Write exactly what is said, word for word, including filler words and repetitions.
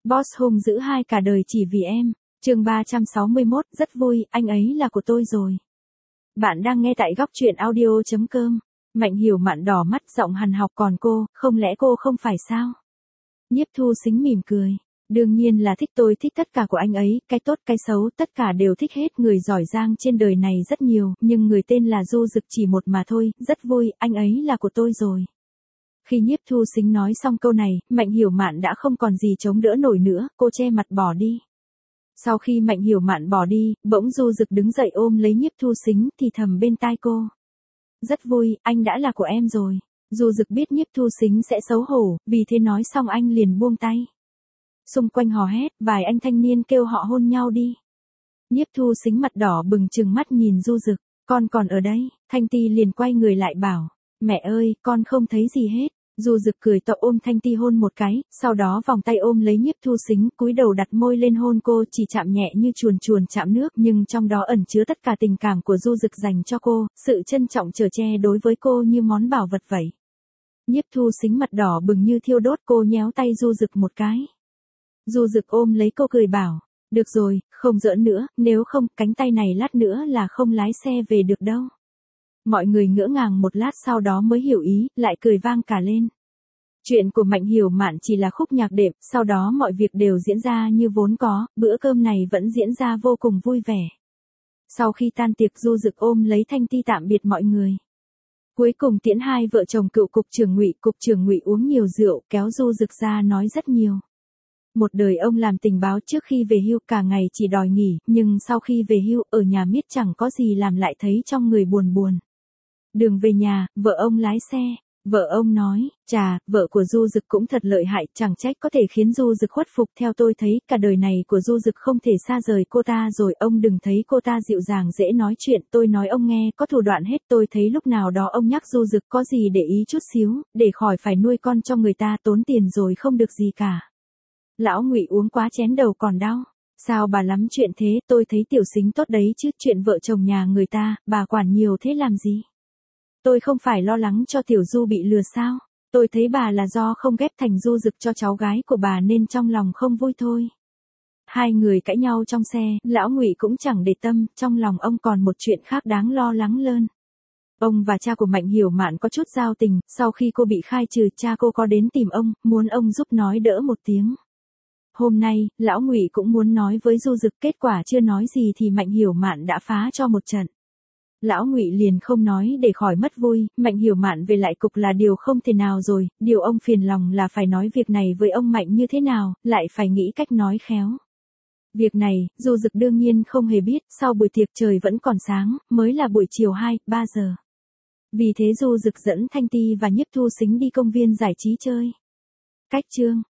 Boss hung dữ hai cả đời chỉ vì em. Chương ba trăm sáu mươi mốt, rất vui, anh ấy là của tôi rồi. Bạn đang nghe tại góc truyện audio chấm com. Mạnh Hiểu Mạn đỏ mắt, giọng hằn học, còn cô, không lẽ cô không phải sao? Nhiếp Thu Sính mỉm cười. Đương nhiên là thích, tôi thích tất cả của anh ấy, cái tốt cái xấu, tất cả đều thích hết. Người giỏi giang trên đời này rất nhiều, nhưng người tên là Du Dực chỉ một mà thôi. Rất vui, anh ấy là của tôi rồi. Khi Nhiếp Thu Sính nói xong câu này, Mạnh Hiểu Mạn đã không còn gì chống đỡ nổi nữa, cô che mặt bỏ đi. Sau khi Mạnh Hiểu Mạn bỏ đi, bỗng Du Dực đứng dậy ôm lấy Nhiếp Thu Sính, thì thầm bên tai cô. Rất vui, anh đã là của em rồi. Du Dực biết Nhiếp Thu Sính sẽ xấu hổ, vì thế nói xong anh liền buông tay. Xung quanh hò hét, vài anh thanh niên kêu họ hôn nhau đi. Nhiếp Thu Sính mặt đỏ bừng trừng mắt nhìn Du Dực, con còn ở đây. Thanh Ti liền quay người lại bảo, mẹ ơi, con không thấy gì hết. Du Dực cười to ôm Thanh Ti hôn một cái, sau đó vòng tay ôm lấy Nhiếp Thu Sính, cúi đầu đặt môi lên hôn cô, chỉ chạm nhẹ như chuồn chuồn chạm nước, nhưng trong đó ẩn chứa tất cả tình cảm của Du Dực dành cho cô, sự trân trọng chở che đối với cô như món bảo vật vậy. Nhiếp Thu Sính mặt đỏ bừng như thiêu đốt, cô nhéo tay Du Dực một cái. Du Dực ôm lấy cô cười bảo, được rồi, không giỡn nữa, nếu không, cánh tay này lát nữa là không lái xe về được đâu. Mọi người ngỡ ngàng một lát sau đó mới hiểu ý, lại cười vang cả lên. Chuyện của Mạnh Hiểu Mạn chỉ là khúc nhạc đệm, sau đó mọi việc đều diễn ra như vốn có, bữa cơm này vẫn diễn ra vô cùng vui vẻ. Sau khi tan tiệc, Du Dực ôm lấy Thanh Ti tạm biệt mọi người. Cuối cùng tiễn hai vợ chồng cựu cục trưởng Ngụy, cục trưởng Ngụy uống nhiều rượu, kéo Du Dực ra nói rất nhiều. Một đời ông làm tình báo, trước khi về hưu cả ngày chỉ đòi nghỉ, nhưng sau khi về hưu ở nhà miết chẳng có gì làm, lại thấy trong người buồn buồn. Đường về nhà, vợ ông lái xe. Vợ ông nói, chà, vợ của Du Dực cũng thật lợi hại, chẳng trách có thể khiến Du Dực khuất phục. Theo tôi thấy, cả đời này của Du Dực không thể xa rời cô ta rồi. Ông đừng thấy cô ta dịu dàng dễ nói chuyện, tôi nói ông nghe, có thủ đoạn hết. Tôi thấy lúc nào đó ông nhắc Du Dực có gì để ý chút xíu, để khỏi phải nuôi con cho người ta, tốn tiền rồi không được gì cả. Lão Ngụy uống quá chén đầu còn đau. Sao bà lắm chuyện thế, tôi thấy Tiểu Sính tốt đấy chứ, chuyện vợ chồng nhà người ta, bà quản nhiều thế làm gì? Tôi không phải lo lắng cho Tiểu Du bị lừa sao? Tôi thấy bà là do không ghép thành Du Dực cho cháu gái của bà nên trong lòng không vui thôi. Hai người cãi nhau trong xe, Lão Ngụy cũng chẳng để tâm, trong lòng ông còn một chuyện khác đáng lo lắng hơn. Ông và cha của Mạnh Hiểu Mạn có chút giao tình, sau khi cô bị khai trừ, cha cô có đến tìm ông, muốn ông giúp nói đỡ một tiếng. Hôm nay, Lão Ngụy cũng muốn nói với Du Dực, kết quả chưa nói gì thì Mạnh Hiểu Mạn đã phá cho một trận. Lão Ngụy liền không nói để khỏi mất vui, Mạnh Hiểu Mạn về lại cục là điều không thể nào rồi, điều ông phiền lòng là phải nói việc này với ông Mạnh như thế nào, lại phải nghĩ cách nói khéo. Việc này, Du Dực đương nhiên không hề biết, sau buổi tiệc trời vẫn còn sáng, mới là buổi chiều hai, ba giờ. Vì thế Du Dực dẫn Thanh Ti và Nhiếp Thu Sính đi công viên giải trí chơi. Cách chương.